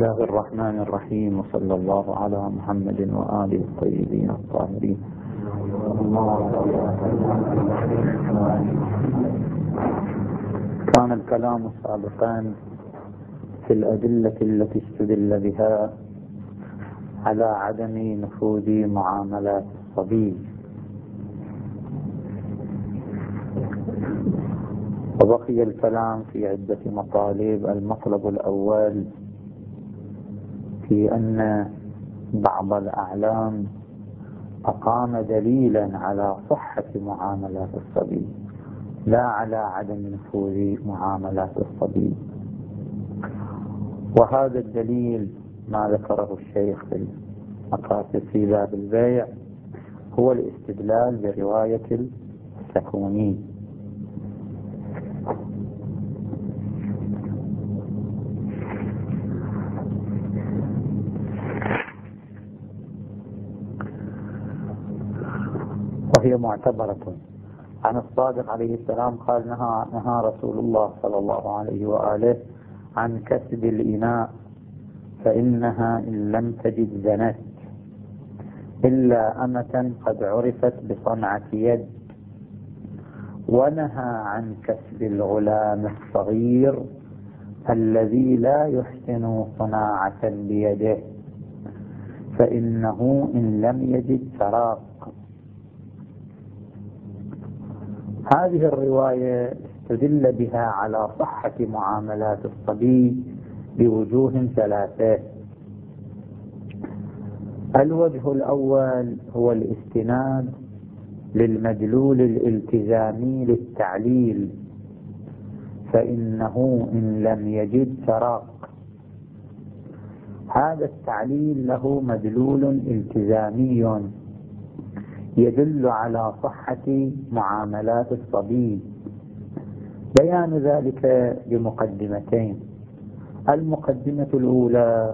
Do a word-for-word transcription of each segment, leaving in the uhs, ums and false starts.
بسم الله الرحمن الرحيم، وصلى الله على محمد وآله الطيبين الطاهرين. كان الكلام سابقا في الأدلة التي استدل بها على عدم نفوذ معاملات الصبي، وبقي الكلام في عدة مطالب. المطلب الأول في أن بعض الأعلام أقام دليلا على صحة معاملات الصبي لا على عدم نفوذ معاملات الصبي، وهذا الدليل ما ذكره الشيخ في المقاصد في باب البيع هو الاستدلال برواية السكوني. وهي معتبرة عن الصادق عليه السلام قال: نهى, نهى رسول الله صلى الله عليه وآله عن كسب الإناء فإنها إن لم تجد زنت إلا أمة قد عرفت بصنعة يد، ونهى عن كسب الغلام الصغير الذي لا يحسن صناعة بيده فإنه إن لم يجد سراق. هذه الرواية استدل بها على صحة معاملات الصبي بوجوه ثلاثة. الوجه الأول هو الاستناد للمدلول الالتزامي للتعليل، فإنه إن لم يجد سراق. هذا التعليل له مدلول التزامي يدل على صحة معاملات الصبي. بيان ذلك بمقدمتين. المقدمة الأولى: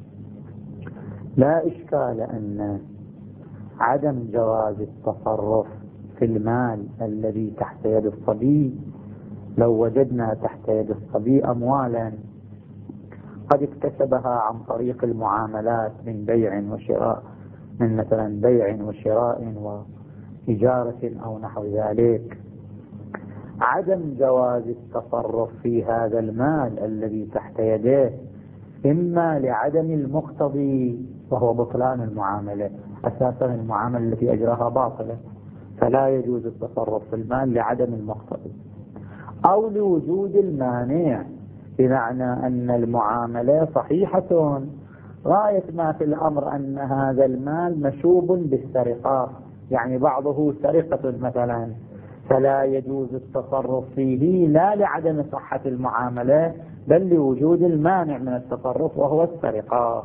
لا إشكال أن عدم جواز التصرف في المال الذي تحت يد الصبي، لو وجدنا تحت يد الصبي أموالا قد اكتسبها عن طريق المعاملات من بيع وشراء، من مثلا بيع وشراء وإجارة أو نحو ذلك، عدم جواز التصرف في هذا المال الذي تحت يده إما لعدم المقتضي وهو بطلان المعاملة، أساسا المعاملة التي أجراها باطلة فلا يجوز التصرف في المال لعدم المقتضي، أو لوجود المانع، بمعنى أن المعاملة صحيحة غاية ما في الأمر أن هذا المال مشوب بالسرقة، يعني بعضه سرقة مثلا، فلا يجوز التصرف فيه لا لعدم صحة المعاملة بل لوجود المانع من التصرف وهو السرقة.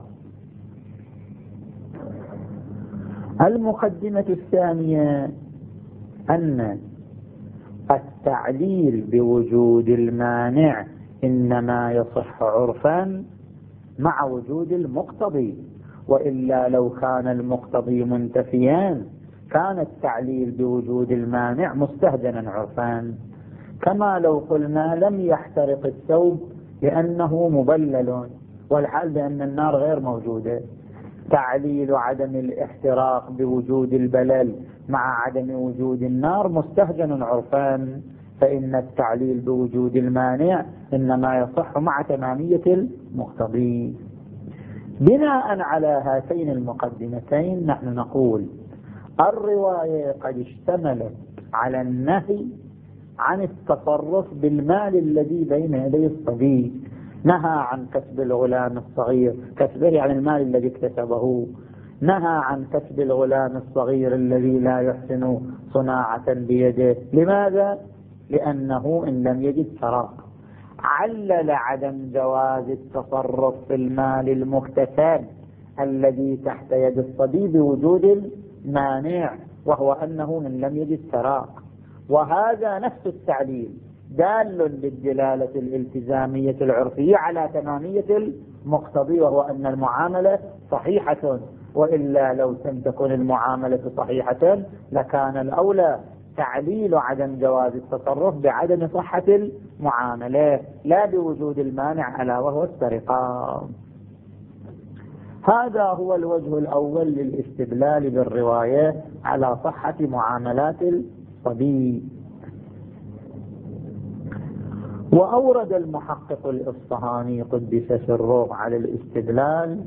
المقدمة الثانية أن التعليل بوجود المانع إنما يصح عرفا مع وجود المقتضي، وإلا لو كان المقتضي منتفيا كان التعليل بوجود المانع مستهجنا عرفا، كما لو قلنا لم يحترق الثوب لأنه مبلل والحال بأن النار غير موجودة. تعليل عدم الاحتراق بوجود البلل مع عدم وجود النار مستهجن عرفا، فإن التعليل بوجود المانع إنما يصح مع تمامية المقتضي. بناء على هاتين المقدمتين نحن نقول: الرواية قد اشتملت على النهي عن التصرف بالمال الذي بين يدي الصبي، نهى عن كسب الغلام الصغير، كسبه يعني المال الذي اكتسبه، نهى عن كسب الغلام الصغير الذي لا يحسن صناعة بيده. لماذا؟ لأنه إن لم يجد سراق. علل عدم جواز التصرف في المال المكتسب الذي تحت يد الصبي بوجود المانع، وهو أنه إن لم يجد سراق، وهذا نفس التعليل دال بالدلالة الالتزامية العرفية على تمامية المقتضي، وهو أن المعاملة صحيحة، وإلا لو لم تكن المعاملة صحيحة لكان الأولى تعليل عدم جواز التصرف بعدم صحة المعاملة لا بوجود المانع ألا وهو السرقة. هذا هو الوجه الأول للاستدلال بالرواية على صحة معاملات الصبي. وأورد المحقق الإصفهاني قدس سره على الاستدلال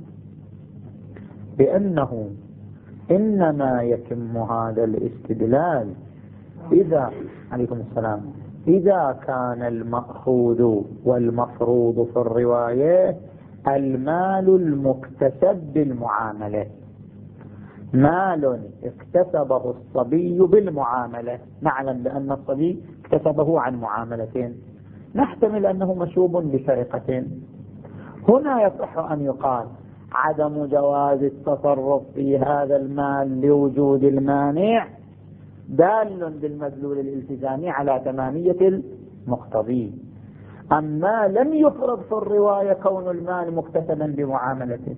بأنه إنما يتم هذا الاستدلال إذا عليكم السلام إذا كان المأخوذ والمفروض في الرواية المال المكتسب بالمعاملة، مال اكتسبه الصبي بالمعاملة، نعلم بأن الصبي اكتسبه عن معاملتين، نحتمل أنه مشوب بسرقة. هنا يصح أن يقال عدم جواز التصرف في هذا المال لوجود المانع دال بالمدلول الالتزامي على تمامية المقتضي. أما لم يفرض في الرواية كون المال مكتسبا بمعاملته،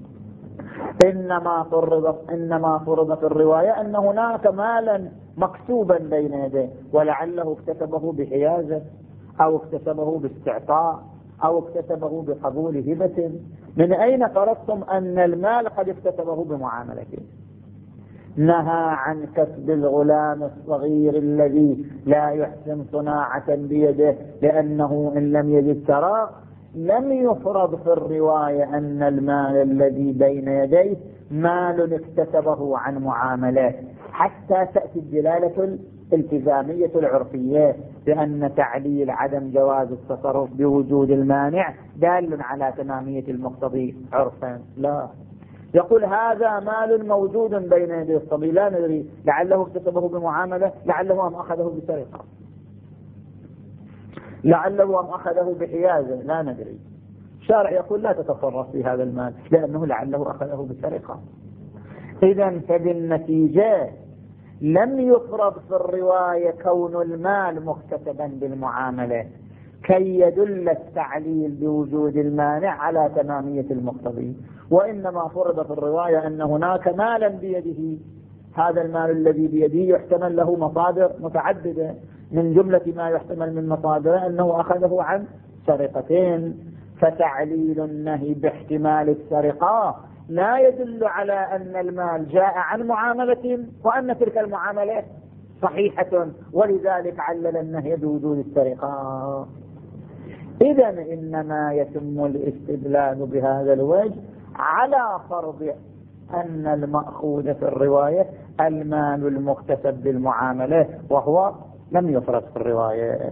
إنما فرض إنما فرض في الرواية أن هناك مالا مكتوبا بين يديه ولعله اكتسبه بحيازة أو اكتسبه باستعطاء أو اكتسبه بقبول هبة. من أين فرضتم أن المال قد اكتسبه بمعاملته؟ نهى عن كسب الغلام الصغير الذي لا يحسن صناعة بيده لأنه إن لم يجد سراق. لم يفرض في الرواية أن المال الذي بين يديه مال اكتسبه عن معاملات، حتى تأتي الدلالة الالتزامية العرفية بأن تعليل عدم جواز التصرف بوجود المانع دال على تمامية المقتضي عرفا. لا، يقول هذا مال موجود بين يدي الصبي، لا ندري لعله اكتسبه بمعاملة، لعله أم أخذه بسرقة، لعله أم أخذه بحيازة، لا ندري. الشارع يقول لا تتصرف في هذا المال لأنه لعله أخذه بسرقة. إذن فبالنتيجة لم يفرض في الرواية كون المال مكتسبا بالمعاملة كي يدل التعليل بوجود المانع على تمامية المقتضي، وإنما فرض في الرواية أن هناك مالا بيده. هذا المال الذي بيده يحتمل له مصادر متعددة، من جملة ما يحتمل من مصادره أنه أخذه عن سرقتين، فتعليل النهي باحتمال السرقة لا يدل على أن المال جاء عن معاملة وأن تلك المعاملة صحيحة، ولذلك علل النهي بوجود السرقة. إذن إنما يتم الاستدلال بهذا الوجه على فرض أن المأخوذ في الرواية المال المكتسب بالمعاملة، وهو لم يفرض في الرواية.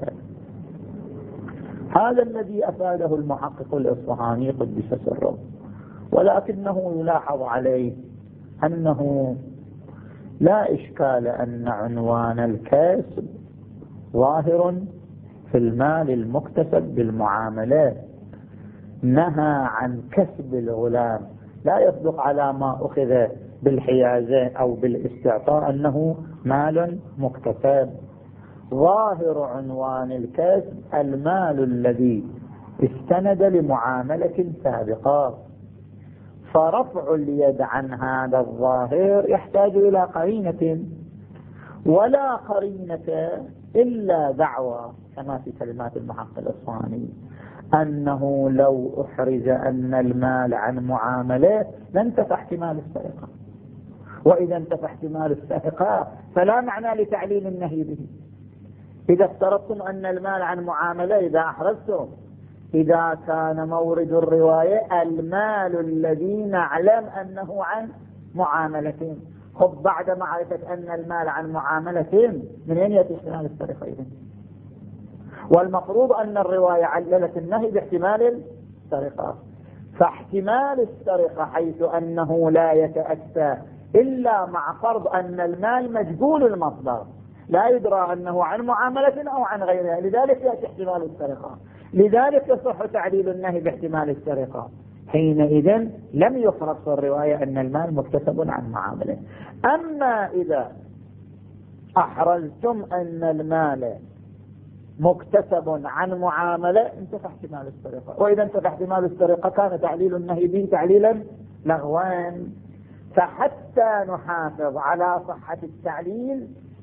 هذا الذي أفاده المحقق الإصفهاني قدس سره، ولكنه يلاحظ عليه أنه لا إشكال أن عنوان الكسب ظاهر في المال المكتسب بالمعاملات. نهى عن كسب الغلام، لا يصدق على ما أخذ بالحيازة أو بالاستعطاء أنه مال مكتسب. ظاهر عنوان الكسب المال الذي استند لمعاملة سابقة، فرفع اليد عن هذا الظاهر يحتاج إلى قرينة، ولا قرينة إلا دعوة كما في كلمات المحقق الإصفهاني أنه لو أحرز أن المال عن معاملة لانتفى احتمال السرقة، وإذا انتفى احتمال السرقة فلا معنى لتعليل النهي به. إذا افترضتم أن المال عن معاملة، إذا أحرزتم، إذا كان مورد الرواية المال الذي نعلم أنه عن معاملة، خب بعد معرفة أن المال عن معاملة من أين يأتي احتمال السرقة إذن؟ والمفروض أن الرواية عللت النهي باحتمال السرقة، فاحتمال السرقة حيث أنه لا يتأتى إلا مع فرض أن المال مجهول المصدر، لا يدرى أنه عن معاملة أو عن غيرها، لذلك يأتي احتمال السرقة، لذلك يصح تعليل النهي باحتمال السرقة. حينئذ لم يفرض في الرواية أن المال مكتسب عن معاملة. أما إذا أحرزتم أن المال مكتسب عن معاملة انتفى احتمال السرقة، وإذا انتفى احتمال السرقة كان تعليل النهي به تعليلا لغوان. فحتى نحافظ على صحة التعليل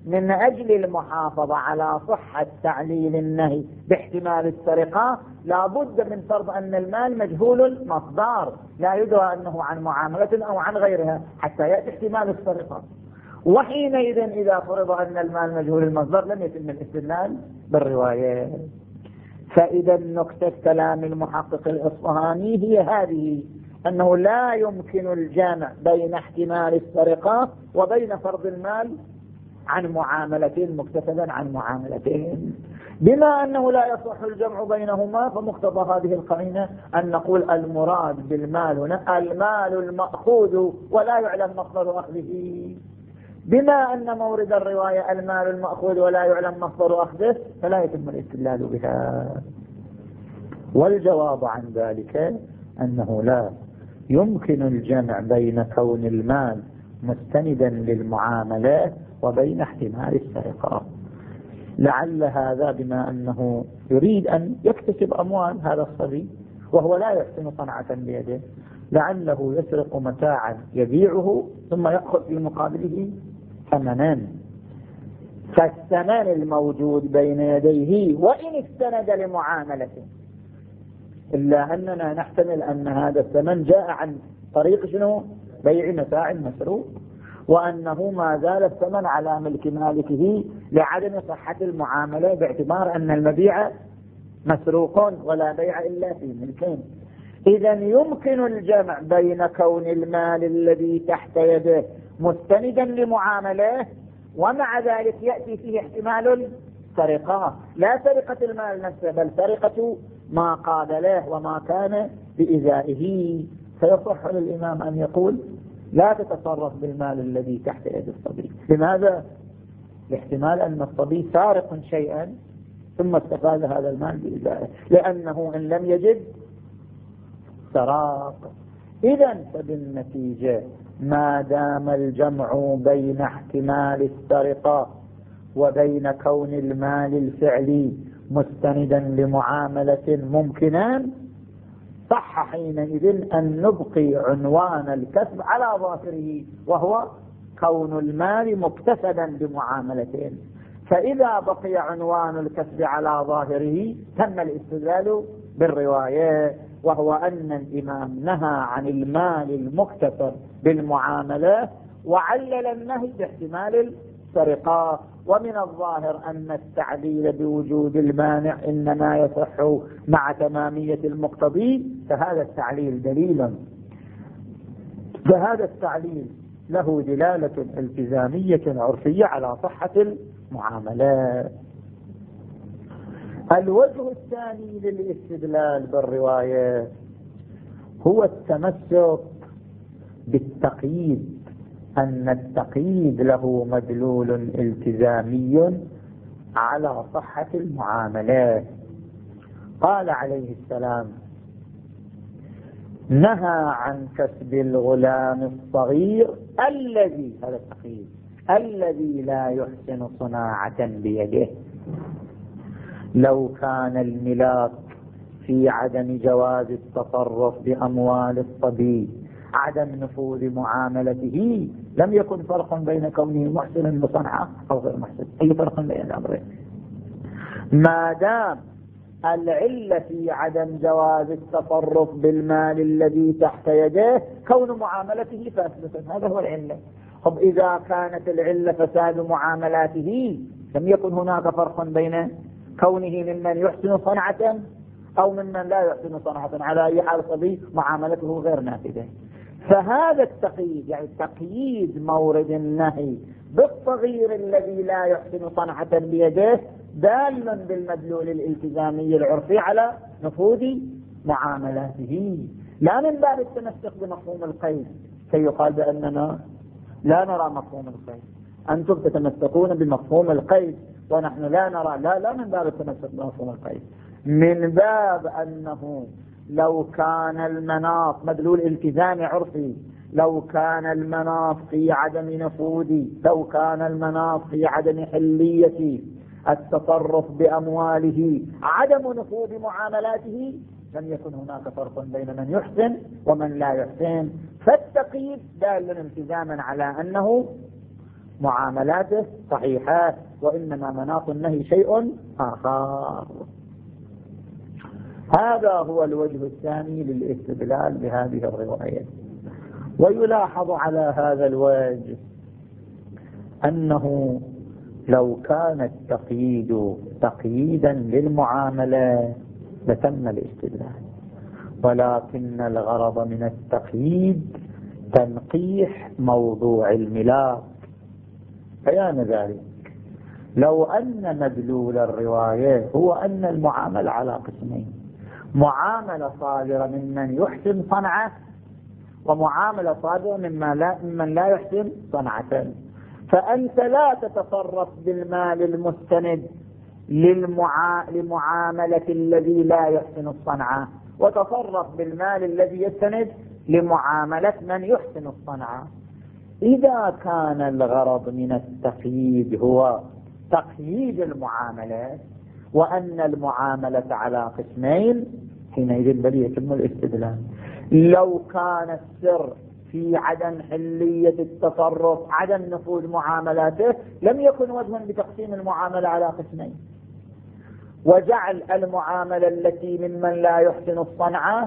من أجل المحافظة على صحة تعليل النهي باحتمال السرقة لا بد من فرض أن المال مجهول المصدر، لا يدرى أنه عن معاملة أو عن غيرها حتى يأتي احتمال السرقة. وحينئذ إذا فرض أن المال مجهول المصدر لم يتم الاستدلال بالرواية. فإذا نكتة كلام المحقق الإصفهاني هي هذه، أنه لا يمكن الجمع بين احتمال السرقة وبين فرض المال عن معاملتين مكتسبا عن معاملتين. بما أنه لا يصح الجمع بينهما فمقتضى هذه القرينة أن نقول المراد بالمال هنا المال المأخوذ ولا يعلم مصدر أخذه. بما أن مورد الرواية المال المأخوذ ولا يعلم مصدر أخذه فلا يتم الاستدلال بها. والجواب عن ذلك أنه لا يمكن الجمع بين كون المال مستندا للمعاملات وبين احتمال السرقة. لعل هذا بما أنه يريد أن يكتسب أموال هذا الصبي وهو لا يحسن صنعة بيده، لعله يسرق متاعا يبيعه ثم يأخذ في مقابله ثمنا، فالثمن الموجود بين يديه وإن استند لمعاملته، إلا أننا نحتمل أن هذا الثمن جاء عن طريق شنو؟ بيع متاع مسروق، وأنه ما زال الثمن على ملك مالكه لعدم صحة المعاملة باعتبار أن المبيع مسروق ولا بيع إلا في ملكين. إذا يمكن الجمع بين كون المال الذي تحت يده مستندا لمعامله ومع ذلك يأتي فيه احتمال السرقة، لا سرقة المال نفسه بل سرقة ما قابله وما كان بإزائه. فيصح للإمام أن يقول لا تتصرف بالمال الذي تحت يد الصبي. لماذا؟ لاحتمال أن الصبي سارق شيئا ثم استفاد هذا المال بإزائه، لأنه إن لم يجد سراق. إذا فبالنتيجة ما دام الجمع بين احتمال السرقة وبين كون المال الفعلي مستندا لمعاملة ممكنان صح حينئذ أن نبقي عنوان الكسب على ظاهره وهو كون المال مكتسبا بمعاملتين. فإذا بقي عنوان الكسب على ظاهره تم الاستدلال بالرواية، وهو أن الإمام نهى عن المال المكتسب بالمعاملة وعلل النهي باحتمال السرقة. ومن الظاهر أن التعليل بوجود المانع إنما يصح مع تمامية المقتضي، فهذا التعليل دليل فهذا التعليل له دلالة التزامية عرفية على صحة المعاملات. الوجه الثاني للاستدلال بالرواية هو التمسك بالتقييد، أن التقييد له مدلول التزامي على صحة المعاملات. قال عليه السلام نهى عن كسب الغلام الصغير الذي هذا التقييد الذي لا يحسن صناعة بيده. لو كان الملاك في عدم جواز التصرف بأموال الصبي عدم نفوذ معاملته لم يكن فرق بين كونه محسنا بصنعة أو غير محسن. أي فرق بين الأمرين؟ ما دام العلة في عدم جواز التصرف بالمال الذي تحت يده كون معاملته فاسدة، هذا هو العلة. طب إذا كانت العلة فساد معاملاته لم يكن هناك فرق بين كونه ممن يحسن صنعة أو ممن لا يحسن صنعة، على أي حال صبي معاملته غير نافذة. فهذا التقييد يعني تقييد مورد النهي بالصغير الذي لا يحسن صنعة بيده دال بالمدلول الالتزامي العرفي على نفوذ معاملاته، لا من باب التمسك بمفهوم القيد كي يقال بأننا لا نرى مفهوم القيد، أنتم تتمسكون بمفهوم القيد ونحن لا نرى، لا لا من باب التمسك بمفهوم القيد، من باب أنه لو كان المناط مدلول التزام عرفي، لو كان المناط في عدم نفوذ، لو كان المناط في عدم حلية التصرف بأمواله عدم نفوذ معاملاته لم يكن هناك فرق بين من يحسن ومن لا يحسن. فالتقييد دال التزاما على أنه معاملاته صحيحة، وإنما مناط النهي شيء آخر. هذا هو الوجه الثاني للاستدلال بهذه الرواية. ويلاحظ على هذا الوجه أنه لو كان التقييد تقييدا للمعاملة لتم الاستدلال، ولكن الغرض من التقييد تنقيح موضوع الملاك. بيان ذلك لو أن مدلول الرواية هو أن المعاملة على قسمين: معاملة صادرة ممن يحسن صنعه، ومعاملة صادرة ممن لا, ممن لا يحسن صنعة، فأنت لا تتصرف بالمال المستند للمعا... لمعاملة الذي لا يحسن الصنعة، وتصرف بالمال الذي يستند لمعاملة من يحسن الصنعة. إذا كان الغرض من التقييد هو تقييد المعاملة وأن المعاملة على قسمين، حينئذ بل يتم الاستدلال. لو كان السر في عدم حلية التصرف، عدم نفوذ معاملاته، لم يكن وجها بتقسيم المعاملة على قسمين، وجعل المعاملة التي ممن لا يحسن الصنعة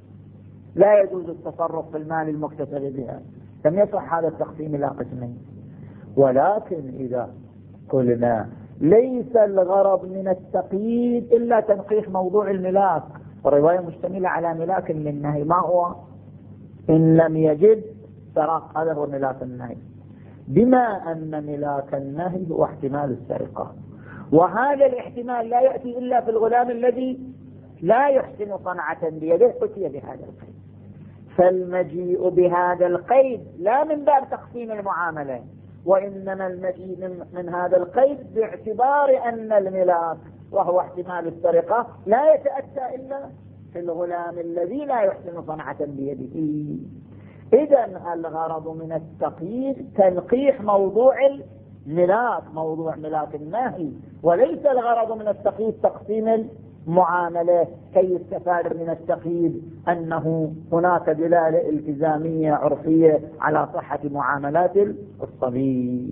لا يجوز التصرف في المال المكتسب بها، لم يصح هذا التقسيم إلى قسمين. ولكن إذا قلنا ليس الغرض من التقييد إلا تنقيح موضوع الملاك، والرواية مشتملة على ملاك للنهي، ما هو؟ إن لم يجد سرق، هذا هو ملاك النهي، بما أن ملاك النهي هو احتمال السرقة، وهذا الاحتمال لا يأتي إلا في الغلام الذي لا يحسن صنعة بيده، أتي بهذا القيد. فالمجيء بهذا القيد لا من باب تقسيم المعاملة، وإنما المجيء من هذا القيد باعتبار أن الملاك وهو احتمال السرقة لا يتأتى إلا في الغلام الذي لا يحسن صنعة بيده. إذن الغرض من التقييد تنقيح موضوع الملاك، موضوع ملاك النهي، وليس الغرض من التقييد تقسيم المعاملة كي يستفاد من التقييد أنه هناك دلالة التزامية عرفية على صحة معاملات الصبي.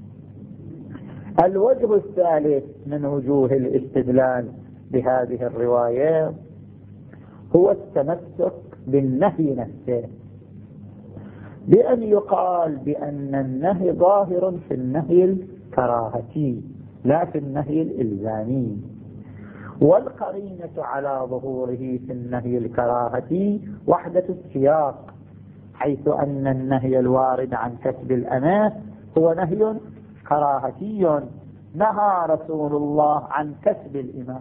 الوجه الثالث من وجوه الاستدلال بهذه الرواية هو التمسك بالنهي نفسه، بأن يقال بأن النهي ظاهر في النهي الكراهتي لا في النهي الإلزامي، والقرينة على ظهوره في النهي الكراهتي وحدة السياق، حيث أن النهي الوارد عن كسب الأمة هو نهي كراهتي، نهى رسول الله عن كسب الإماء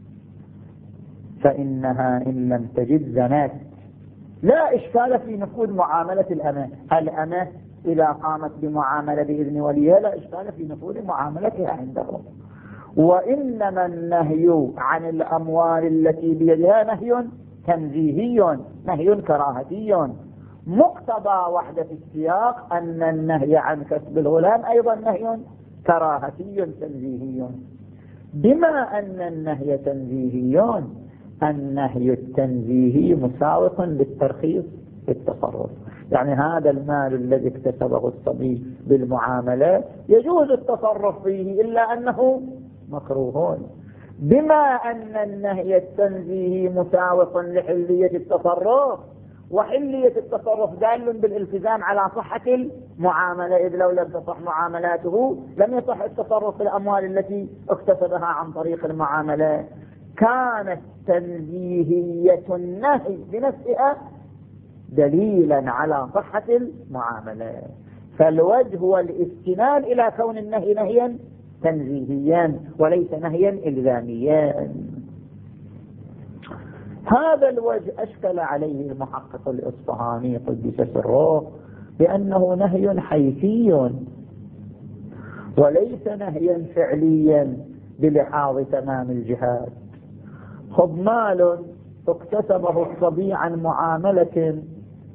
فإنها إن لم تجد زنات. لا إشكال في نفوذ معاملة الأمة، الأمة إذا قامت بمعاملة بإذن وليها لا إشكال في نفوذ معاملتها عندهم، وإنما النهي عن الأموال التي بيدها نهي تنزيهي، نهي كراهتي. مقتضى وحدة السياق أن النهي عن كسب الغلام أيضا نهي كراهتي تنزيهي. بما أن النهي تنزيهي، النهي التنزيهي مساوق للترخيص في التصرف، يعني هذا المال الذي اكتسبه الصبي بالمعاملة يجوز التصرف فيه إلا أنه مكروه. بما أن النهي التنزيهي مساوق لحلية التصرف، وحلية التصرف دال بالالتزام على صحة المعاملة، إذ لو لم تصح معاملاته لم يصح التصرف في الأموال التي اكتسبها عن طريق المعاملة، كانت تنزيهية النهي بنفسها دليلا على صحة المعاملة. فالوجه هو الاستناد إلى كون النهي نهيا تنزيهيا وليس نهيا إلزاميا. هذا الوجه أشكل عليه المحقق الإصفهاني قدس سره بأنه نهي حيثي وليس نهيا فعليا بلحاظ تمام الجهات. خذ مال اكتسبه الصبي عن معاملة،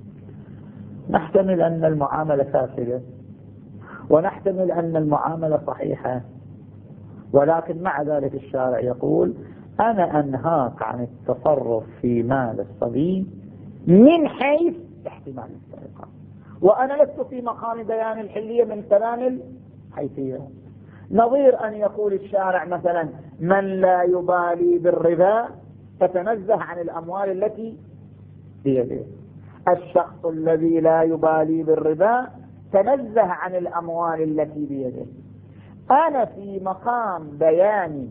نحتمل أن المعاملة فاسدة ونحتمل أن المعاملة صحيحة، ولكن مع ذلك الشارع يقول أنا أنهاك عن التصرف في مال الصبي من حيث احتمال السرقة، وأنا لست في مقام بيان الحلية من تمام حيثية. نظير أن يقول الشارع مثلا من لا يبالي بالربا فتنزه عن الأموال التي بيده. الشخص الذي لا يبالي بالربا تنزه عن الأموال التي بيده. أنا في مقام بيان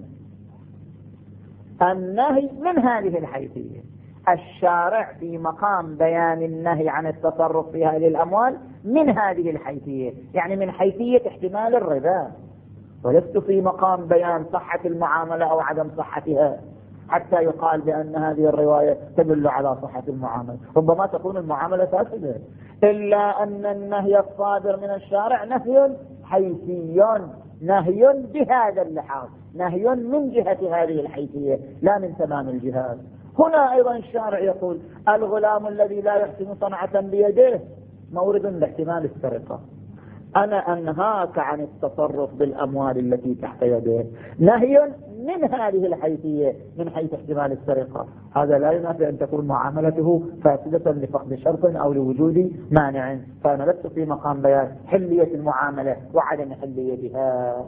النهي من هذه الحيثية، الشارع في مقام بيان النهي عن التصرف في هذه الأموال من هذه الحيثية، يعني من حيثية احتمال الربا، ولست في مقام بيان صحة المعاملة أو عدم صحتها حتى يقال بأن هذه الرواية تدل على صحة المعاملة. ربما تكون المعاملة فاسدة، إلا أن النهي الصادر من الشارع نهي حيثي، نهي بهذا اللحاظ، نهي من جهة هذه الحيثية لا من تمام الجهات. هنا أيضا الشارع يقول الغلام الذي لا يحسن صنعة بيده مورد لاحتمال السرقة. أنا أنهاك عن التصرف بالأموال التي تحت يده، نهي من هذه الحيثية من حيث احتمال السرقة. هذا لا ينافي أن تكون معاملته فاسدة لفقد شرط أو لوجود مانع، فأنا لست في مقام بيان حلية المعاملة وعدم حليتها.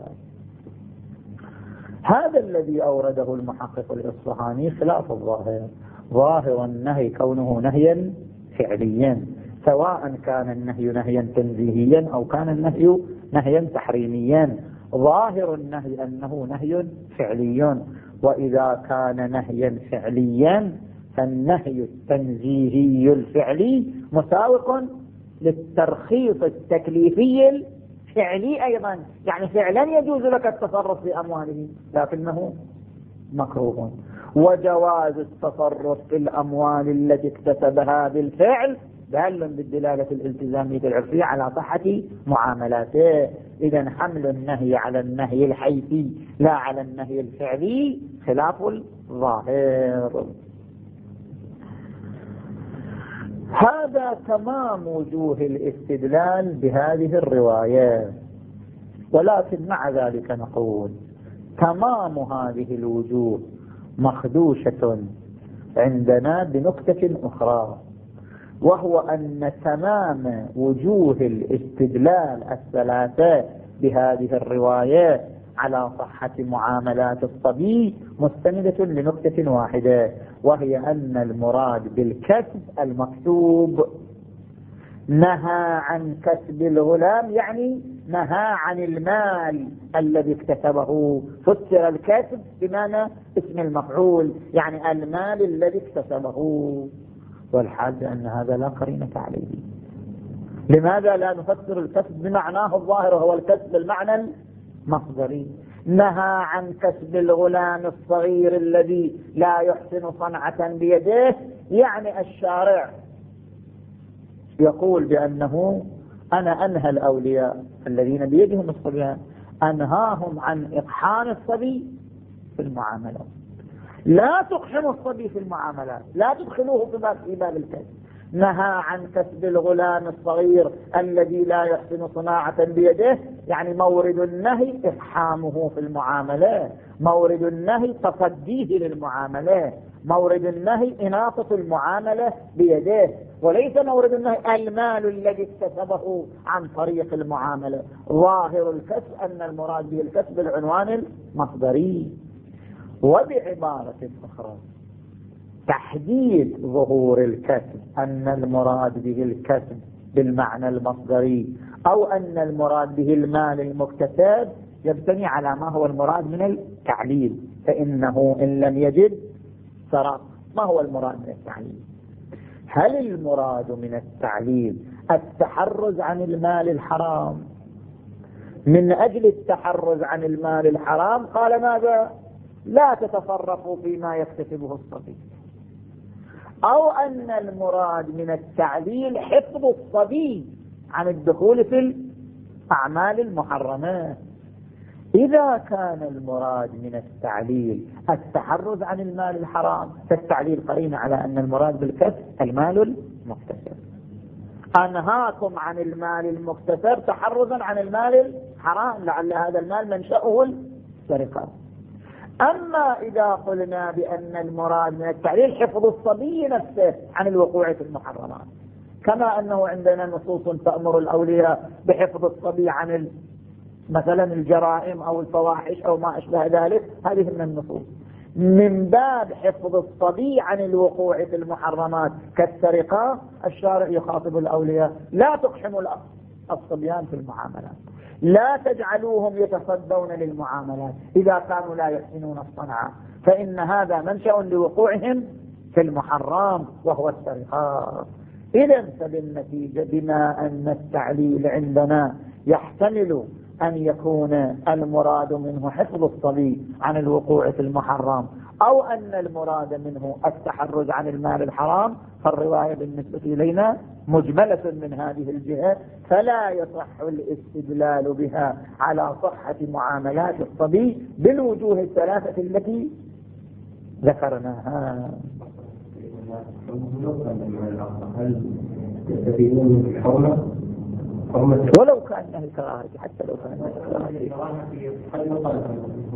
هذا الذي أورده المحقق الإصفهاني خلاف الظاهر. ظاهر النهي كونه نهيا فعليا، سواء كان النهي نهيا تنزيهيا أو كان النهي نهيا تحريميا. ظاهر النهي أنه نهي فعلي، وإذا كان نهيا فعليا فالنهي التنزيهي الفعلي مساوق للترخيص التكليفي الفعلي أيضا، يعني فعلا يجوز لك التصرف في أمواله لكنه مكروه. وجواز التصرف في الأموال التي اكتسبها بالفعل دال بالدلالة الالتزامية العرفية على صحة معاملاته. إذن حمل النهي على النهي الحيثي لا على النهي الفعلي خلاف الظاهر. هذا تمام وجوه الاستدلال بهذه الرواية، ولكن مع ذلك نقول تمام هذه الوجوه مخدوشة عندنا بنكتة أخرى، وهو أن تمام وجوه الاستدلال الثلاثة بهذه الرواية على صحة معاملات الصبي مستندة لنقطة واحدة، وهي أن المراد بالكسب المكسوب. نهى عن كسب الغلام يعني نهى عن المال الذي اكتسبه، فسر الكسب بمعنى اسم المفعول، يعني المال الذي اكتسبه، والحال أن هذا لا قرينة عليه. لماذا لا نفسر الكسب بمعناه الظاهر وهو الكسب بالمعنى المصدري؟ نهى عن كسب الغلام الصغير الذي لا يحسن صنعة بيده، يعني الشارع يقول بأنه أنا أنهى الأولياء الذين بيدهم الصبيان، أنهاهم عن إقحام الصبي في المعاملات. لا تقحموا الصبي في المعاملات، لا تدخلوه في باب الكسب. نهى عن كسب الغلام الصغير الذي لا يحسن صناعة بيده، يعني مورد النهي إقحامه في المعاملة، مورد النهي تصديه للمعاملة، مورد النهي إناقة المعاملة بيده، وليس مورد النهي المال الذي اكتسبه عن طريق المعاملة. ظاهر الكسب أن المراد به الكسب العنوان المصدري. وبعبارة أخرى تحديد ظهور الكسب أن المراد به الكسب بالمعنى المصدري أو أن المراد به المال المكتسب يبتني على ما هو المراد من التعليل، فإنه إن لم يجد سرق. ما هو المراد من التعليل؟ هل المراد من التعليل التحرز عن المال الحرام؟ من أجل التحرز عن المال الحرام قال ماذا؟ لا تتصرفوا فيما يكتسبه الصبي. أو أن المراد من التعليل حفظ الصبي عن الدخول في الأعمال المحرمة. إذا كان المراد من التعليل التحرز عن المال الحرام فالتعليل قرين على أن المراد بالكسب المال المكتسب. أنهاكم عن المال المكتسب تحرزا عن المال الحرام، لعل هذا المال منشأه السرقة. أما إذا قلنا بأن المراد من التعليل حفظ الصبي نفسه عن الوقوع في المحرمات، كما أنه عندنا نصوص تأمر الأولياء بحفظ الصبي عن مثلا الجرائم أو الفواحش أو ما أشبه ذلك، هذه من النصوص. من باب حفظ الصبي عن الوقوع في المحرمات كالسرقة، الشارع يخاطب الأولياء: لا تقحموا الصبيان في المعاملات، لا تجعلوهم يتصدون للمعاملات إذا كانوا لا يحسنون الصنعة، فإن هذا منشأ لوقوعهم في المحرم وهو السرقة. إذن فبالنتيجة بما أن التعليل عندنا يحتمل أن يكون المراد منه حفظ الصبي عن الوقوع في المحرم، أو أن المراد منه التحرز عن المال الحرام، فالرواية بالنسبة إلينا مجملة من هذه الجهة، فلا يصح الاستدلال بها على صحة معاملات الصبي بالوجوه الثلاثة التي ذكرناها. ولو كان نهي كراهة، حتى لو كان نهي كراهة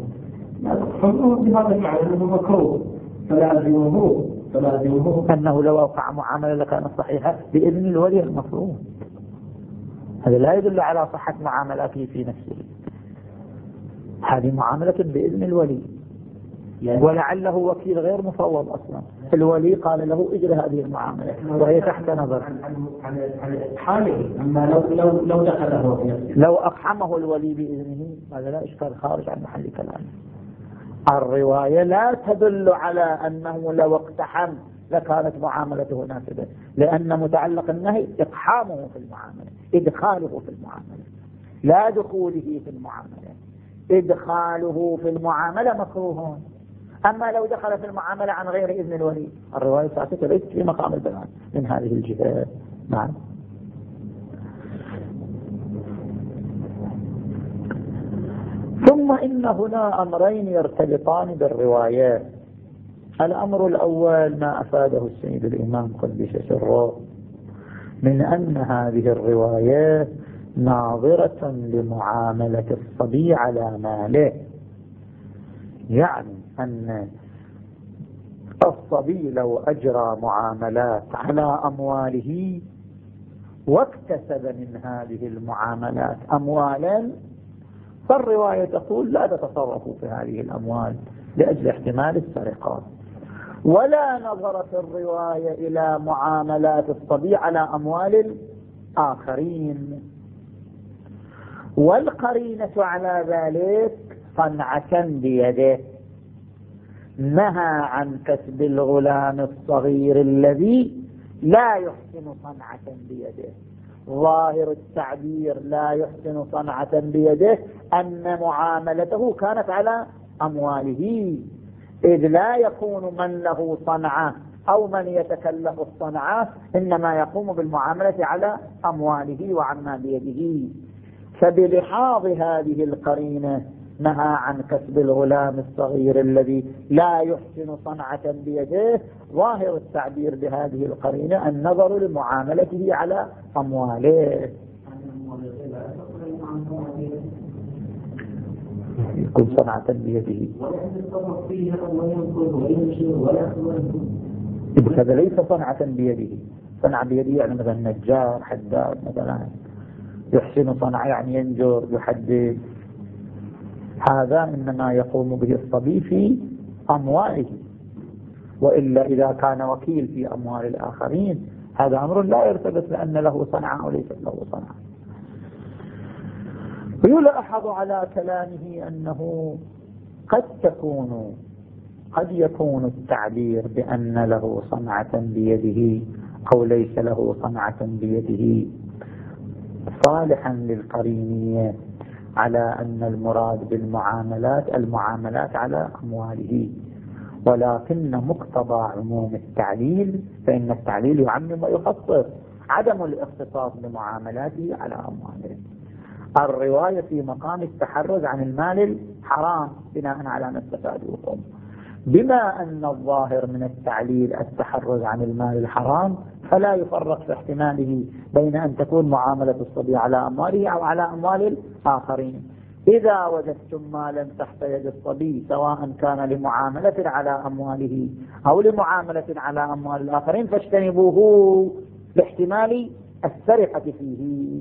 بهذا المعنى أنه مكروه، فلازمه فلازمه أنه لو وقع معاملة لكان صحيحة بإذن الولي المفروض. هذا لا يدل على صحة معاملاته في نفسه، هذه معاملة بإذن الولي، ولعله وكيل غير مفوض أصلا، الولي قال له اجري هذه المعاملة وهي تحت نظر حاله. أما لو لو لو دخله لو أقحمه الولي بإذنه هذا لا إشكال، خارج عن محل كلامه. الرواية لا تدل على أنه لو اقتحم لكانت معاملته نافذة، لأن متعلق النهي إقحامه في المعاملة، إدخاله في المعاملة، لا دخوله في المعاملة. إدخاله في المعاملة مكروه، أما لو دخل في المعاملة عن غير إذن الولي الرواية ساكتة، ليست في مقام البيان من هذه الجهة. نعم. ثم إن هنا أمرين يرتبطان بالروايات. الأمر الأول ما أفاده السيد الإمام قدس سره من أن هذه الروايات ناظرة لمعاملة الصبي على ماله، يعني أن الصبي لو أجرى معاملات على أمواله واكتسب من هذه المعاملات أموالا، فالرواية تقول لا تتصرفوا في هذه الأموال لأجل احتمال السرقات. ولا نظر في الرواية إلى معاملات الصبي على أموال الآخرين، والقرينة على ذلك صنعة بيده، نهى عن كسب الغلام الصغير الذي لا يحسن صنعة بيده. ظاهر التعبير لا يحسن صنعة بيده أن معاملته كانت على أمواله، إذ لا يكون من له صنعة أو من يتكلف الصنعة إنما يقوم بالمعاملة على أمواله وعما بيده. فبلحاظ هذه القرينة نهى عن كسب الغلام الصغير الذي لا يحسن صنعة بيده. ظاهر التعبير بهذه القرينة النظر لمعاملته على أمواله. يكون صنعة بيده، هذا ليس صنعة بيده. صنعة بيده يعني مثلا نجار، حداد مثلا، يحسن صنعة يعني ينجر يحدد، هذا إنما يقوم به الصبي في أمواله. وإلا إذا كان وكيل في أموال الآخرين هذا أمر لا يرتبط لأن له صنعة أو ليس له صنعة. ويلاحظ على كلامه أنه قد تكون قد يكون التعبير بأن له صنعة بيده أو ليس له صنعة بيده صالحا للقرينية على أن المراد بالمعاملات المعاملات على أمواله، ولكن مقتضى عموم التعليل، فإن التعليل يعمم ويخصص، عدم الاختصاص بمعاملاته على أمواله. الرواية في مقام التحرز عن المال الحرام بناء على ما استفادوكم، بما أن الظاهر من التعليل التحرز عن المال الحرام، فلا يفرق في احتماله بين أن تكون معاملة الصبي على أمواله أو على أموال الآخرين. إذا وجدتم مالا تحت يد الصبي سواء كان لمعاملة على أمواله أو لمعاملة على أموال الآخرين فاجتنبوه لاحتمال السرقة فيه.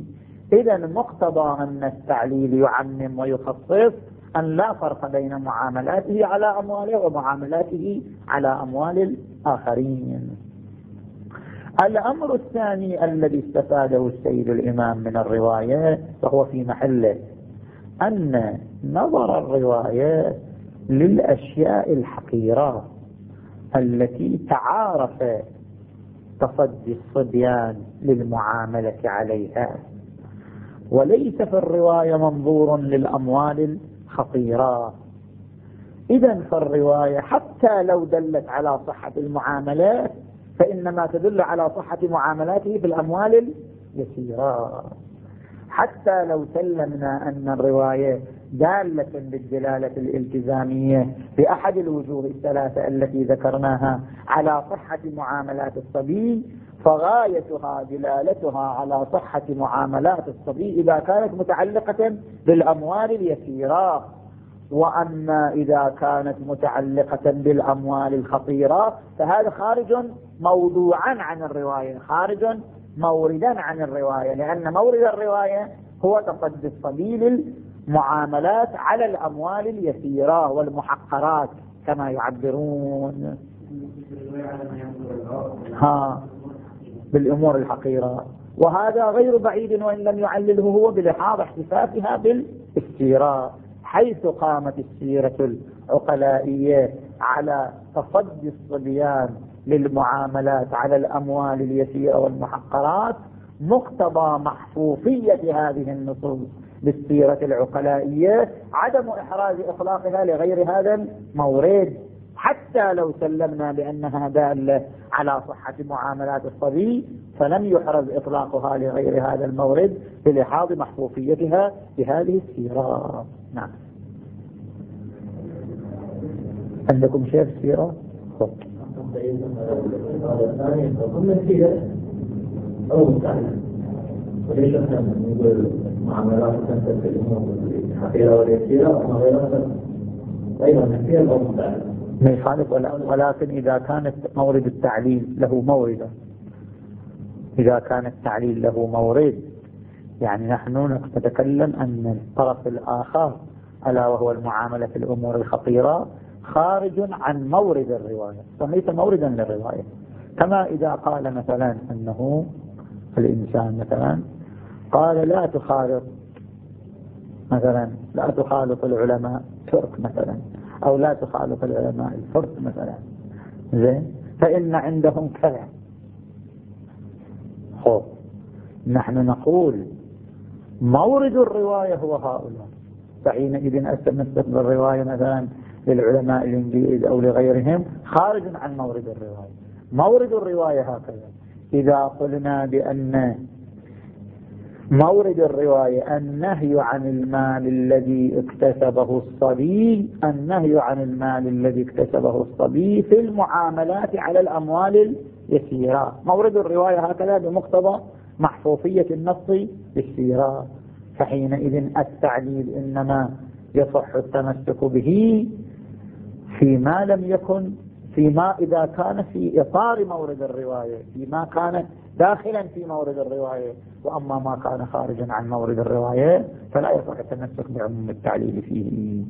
إذا مقتضى أن التعليل يعمم ويخصص أن لا فرق بين معاملاته على أمواله ومعاملاته على أموال الآخرين. الأمر الثاني الذي استفاده السيد الإمام من الرواية وهو في محله أن نظر الرواية للأشياء الحقيرة التي تعارف تصدي الصبيان للمعاملة عليها، وليس في الرواية منظور للأموال الخطيرة. إذن فالرواية حتى لو دلت على صحة المعاملات فإنما تدل على صحة معاملاته بالأموال اليسيرة. حتى لو سلمنا أن الرواية دالة بالدلالة الالتزامية بأحد الوجوه الثلاثة التي ذكرناها على صحة معاملات الصبي، فغايتها دلالتها على صحة معاملات الصبي إذا كانت متعلقة بالأموال اليسيرة. وأما إذا كانت متعلقة بالأموال الخطيرة فهذا خارج موضوعا عن الرواية، خارج موردا عن الرواية، لأن مورد الرواية هو تصدي الصبي للمعاملات على الأموال اليسيرة والمحقرات كما يعبرون ها بالأمور الحقيرة. وهذا غير بعيد وإن لم يعلله هو بلحاظ احتفافها بالاستيراء، حيث قامت السيرة العقلائية على تصدي الصبيان للمعاملات على الأموال اليسيرة والمحقرات. مقتضى محفوفية هذه النصوص بالسيرة العقلائية عدم إحراز إطلاقها لغير هذا المورد، حتى لو سلمنا بأنها دالة على صحة معاملات الصبي فلم يحرز إطلاقها لغير هذا المورد بلحاظ محفوفيتها بهذه السيرة. نعم. عندكم شيء في السيرة؟ أو مستعمل وليش احنا نقول معاملات تنتهي الأمور الحقيرة واليسيرة وما غيرها أيضا نحكيها أو مستعمل ما يخالف، ولكن إذا كانت مورد التعليل له موردا، إذا كان التعليل له مورد يعني نحن نتكلم أن الطرف الآخر ألا وهو المعاملة في الأمور الخطيرة خارج عن مورد الرواية وليس موردا للرواية. كما إذا قال مثلا أنه الإنسان مثلا قال لا تخالط مثلا لا تخالط العلماء ترك مثلا، أو لا تخالط العلماء الفرس مثلا، زين، فإن عندهم كذا. خب نحن نقول مورد الرواية هو هؤلاء، فحينئذ أستمسك بالرواية مثلا للعلماء الإنجليز أو لغيرهم خارج عن مورد الرواية. مورد الرواية هكذا. إذا قلنا بأن مورد الرواية النهي عن المال الذي اكتسبه الصبي، النهي عن المال الذي اكتسبه الصبي في المعاملات على الأموال اليسيرة، مورد الرواية هكذا بمقتضى محفوفية النص بالسيرة. فحينئذ التعليل إنما يصح التمسك به فيما لم يكن فيما إذا كان في إطار مورد الرواية، فيما كان داخلا في مورد الرواية. وأما ما كان خارجا عن مورد الرواية فلا يصح التمسك بعموم التعليل فيه.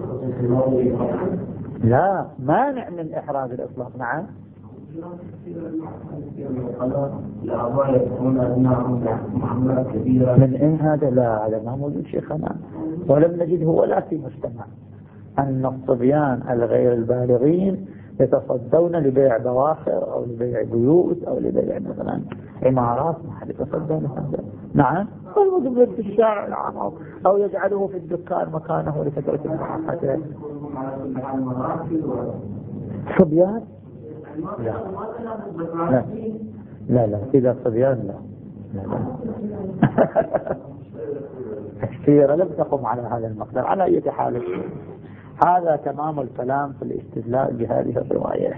لا مانع من إحراز الإطلاق. نعم. من إن هذا؟ لا، هذا ما موجود شيخنا، ولم نجده ولا في مجتمع أن الصبيان الغير البالغين يتصدون لبيع بواخر أو لبيع بيوت أو لبيع مثلا عمارات، ما حد يتصدى لهذا. نعم، موجود في الشارع العام أو يجعله في الدكان مكانه لفترة المحاكاة. صبيان؟ لا لا لا لا إذا صبيان لا لا لا السيرة لم تقم على هذا المقدار. على أي حال هذا تمام الكلام في الاستدلال بهذه الرواية.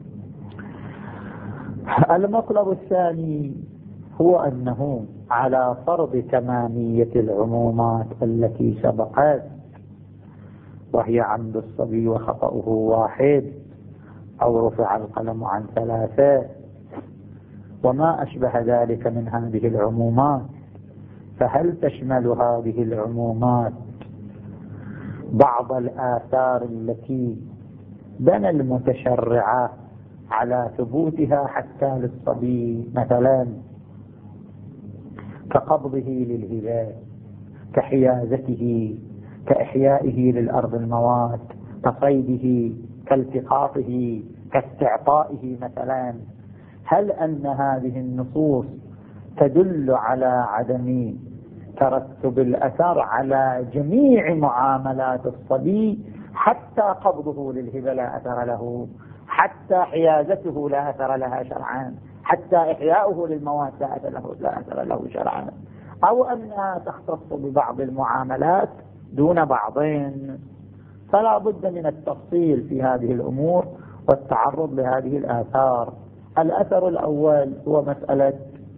المطلب الثاني هو أنه على فرض تمامية العمومات التي سبقت، وهي عمد الصبي وخطأه واحد أو رفع القلم عن ثلاثة وما أشبه ذلك من هذه العمومات، فهل تشمل هذه العمومات بعض الآثار التي بنى المتشرعة على ثبوتها حتى للصبي، مثلا كقبضه للهبة، كحيازته، كإحيائه للأرض الموات، كصيده، كالتقاطه، كاستعطائه مثلا؟ هل أن هذه النصوص تدل على عدم ترتب الأثر على جميع معاملات الصبي، حتى قبضه للهبة لا أثر له، حتى حيازته لا أثر لها شرعا، حتى إحياؤه للموات لا أثر له, لا أثر له شرعا، أو أنها تختص ببعض المعاملات دون بعضين؟ فلا بد من التفصيل في هذه الأمور والتعرض لهذه الآثار. الأثر الأول هو مسألة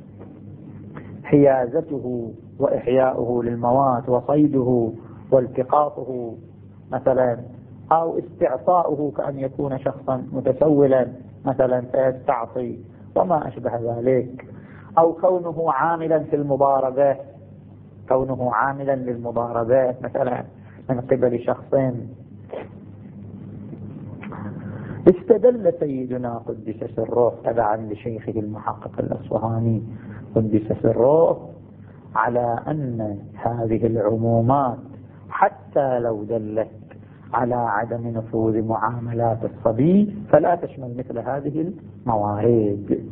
حيازته وإحياؤه للموات وصيده والتقاطه مثلا، أو استعطاؤه كأن يكون شخصا متسولا مثلا فيستعطي وما أشبه ذلك، أو كونه عاملا في المضاربة، كونه عاملا للمضاربة مثلا من قبل شخصين. استدل سيدنا قدس سره تبعا لشيخه المحقق الأصفهاني قدس سره على أن هذه العمومات حتى لو دلت على عدم نفوذ معاملات الصبي فلا تشمل مثل هذه الموارد.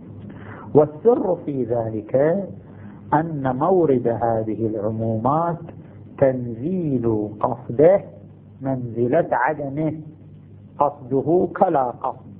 والسر في ذلك أن مورد هذه العمومات تنزيل قصده منزلة عدمه، قصده كلا قصد،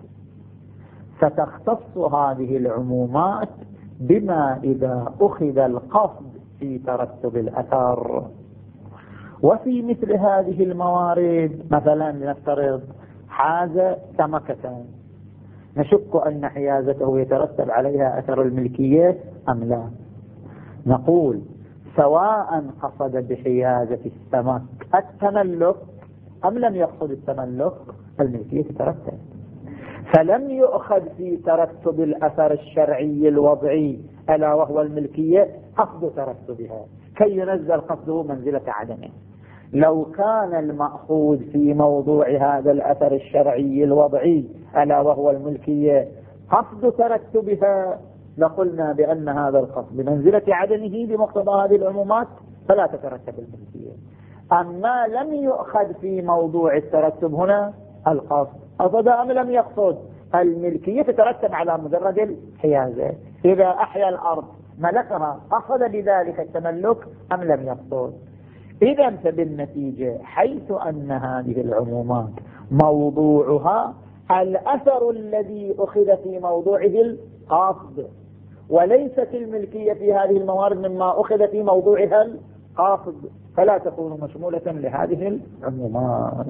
فتختص هذه العمومات بما إذا أخذ القصد في ترتب الأثر. وفي مثل هذه الموارد مثلا لنفترض حاز سمكة، نشك أن حيازته يترتب عليها أثر الملكية أم لا، نقول سواء قصد بحيازة السمك التملك أم لم يقصد التملك الملكية تترتب. فلم يؤخذ في ترتب الأثر الشرعي الوضعي ألا وهو الملكية قصد ترتبها كي ينزل قصده منزلة عدمه. لو كان المأخوذ في موضوع هذا الأثر الشرعي الوضعي ألا وهو الملكية قصد ترتبها لقلنا بأن هذا القصد بمنزلة عدمه بمقتضى هذه العمومات فلا تترتب الملكية. أما لم يؤخذ في موضوع الترتب هنا القصد، قصد أم لم يقصد، الملكية تترتب على مجرد الحيازة. إذا أحيا الأرض ملكها قصد بذلك التملك أم لم يقصد. إذا فبالنتيجة حيث أن هذه العمومات موضوعها الأثر الذي أخذ في موضوعه القصد، وليست الملكية في هذه الموارد مما أخذ في موضوعها القصد، فلا تكون مشمولة لهذه العمومات.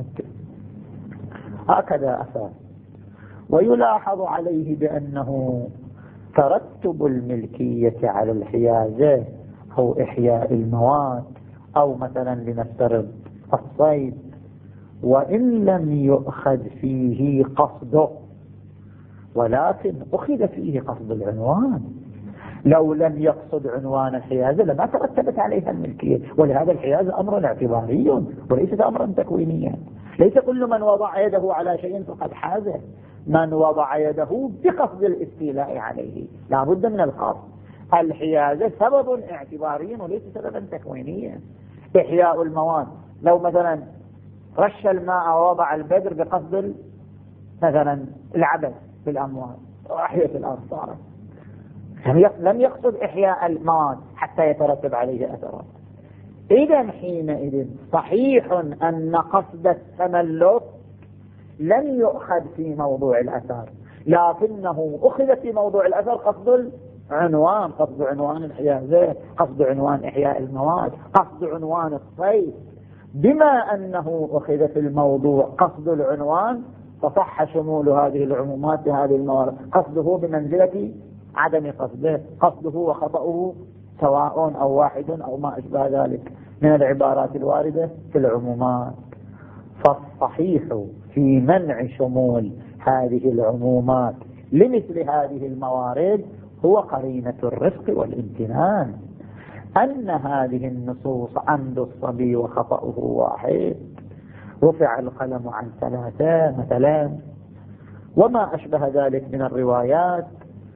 هكذا أثر. ويلاحظ عليه بأنه ترتب الملكية على الحيازة أو إحياء المواد أو مثلا لنفترض الصيد وإن لم يؤخذ فيه قصده، ولكن أخذ فيه قصد العنوان. لو لم يقصد عنوان الحيازة لما ترتبت عليها الملكية. ولهذا الحيازة أمر اعتباري وليس أمرا تكوينيا. ليس كل من وضع يده على شيء فقد حازه، من وضع يده بقصد الاستيلاء عليه لا بد من القصد. الحيازة سبب اعتباري وليس سببا تكوينيا. إحياء المواد، لو مثلا رش الماء ووضع البذر بقصد مثلا العبث بالأموال وأحياء الأرض صارت، لم يقصد إحياء المواد حتى يترتب عليه أثرات. إذا حينئذ صحيح أن قصد التملك لم يؤخذ في موضوع الأثر، لكنه أخذ في موضوع الأثر قصد العنوان، قصد عنوان الحيازة، قصد عنوان إحياء المواد، قصد عنوان الصيد. بما أنه أخذ في الموضوع قصد العنوان فصح شمول هذه العمومات لهذه الموارد، قصده بمنزلة عدم قصده، قصده وخطأه سواء أو واحد أو ما أشبه ذلك من العبارات الواردة في العمومات. فالصحيح في منع شمول هذه العمومات لمثل هذه الموارد هو قرينة الرفق والامتنان. أن هذه النصوص عمد الصبي وخطأه واحد، رفع القلم عن ثلاثة مثلا، وما أشبه ذلك من الروايات،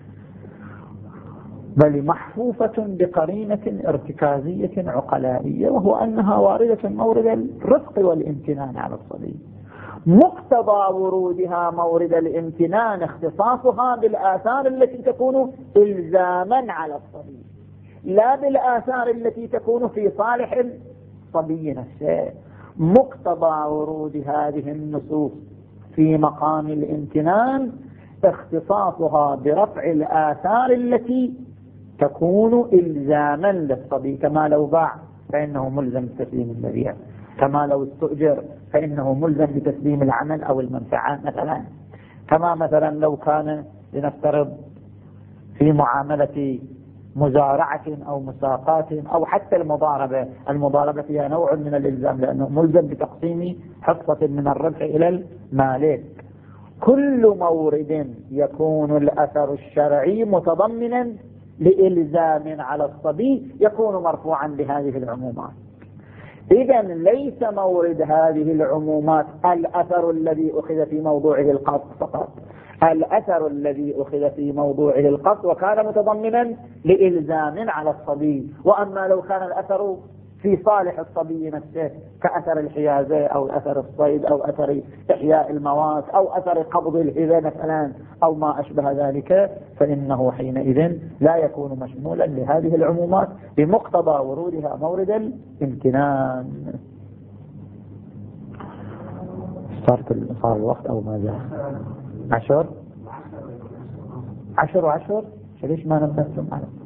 بل محفوفة بقرينة ارتكازية عقلائية، وهو أنها واردة مورد الرفق والامتنان على الصبي. مقتضى ورودها مورد الامتنان اختصاصها بالآثار التي تكون إلزاما على الصبي، لا بالآثار التي تكون في صالح الصبي نفسه. مقتضى ورود هذه النصوص في مقام الامتنان اختصاصها برفع الآثار التي تكون إلزاما للصبي، كما لو باع فإنه ملزم بتسليم المبيع، كما لو استؤجر فإنه ملزم بتسليم العمل أو المنفعة مثلا، كما مثلا لو كان لنفترض في معاملة مزارعة أو مساقات أو حتى المضاربة. المضاربة فيها نوع من الإلزام لأنه ملزم بتقسيم حصة من الربح إلى المالك. كل مورد يكون الأثر الشرعي متضمنا لإلزام على الصبي يكون مرفوعا بهذه العمومات. إذن ليس مورد هذه العمومات الأثر الذي أخذ في موضوعه القصد فقط، الأثر الذي أخذ في موضوعه القصد وكان متضمنا لإلزام على الصبي. وأما لو كان الأثر في صالح الصبي نفسه كأثر الحيازة أو أثر الصيد أو أثر إحياء الموات أو أثر قبض الهبة مثلا أو ما أشبه ذلك، فإنه حينئذ لا يكون مشمولا لهذه العمومات بمقتضى ورودها مورد الامتنان. صار الوقت أو ماذا؟ عشر عشر وعشر ليش ما نبهتم على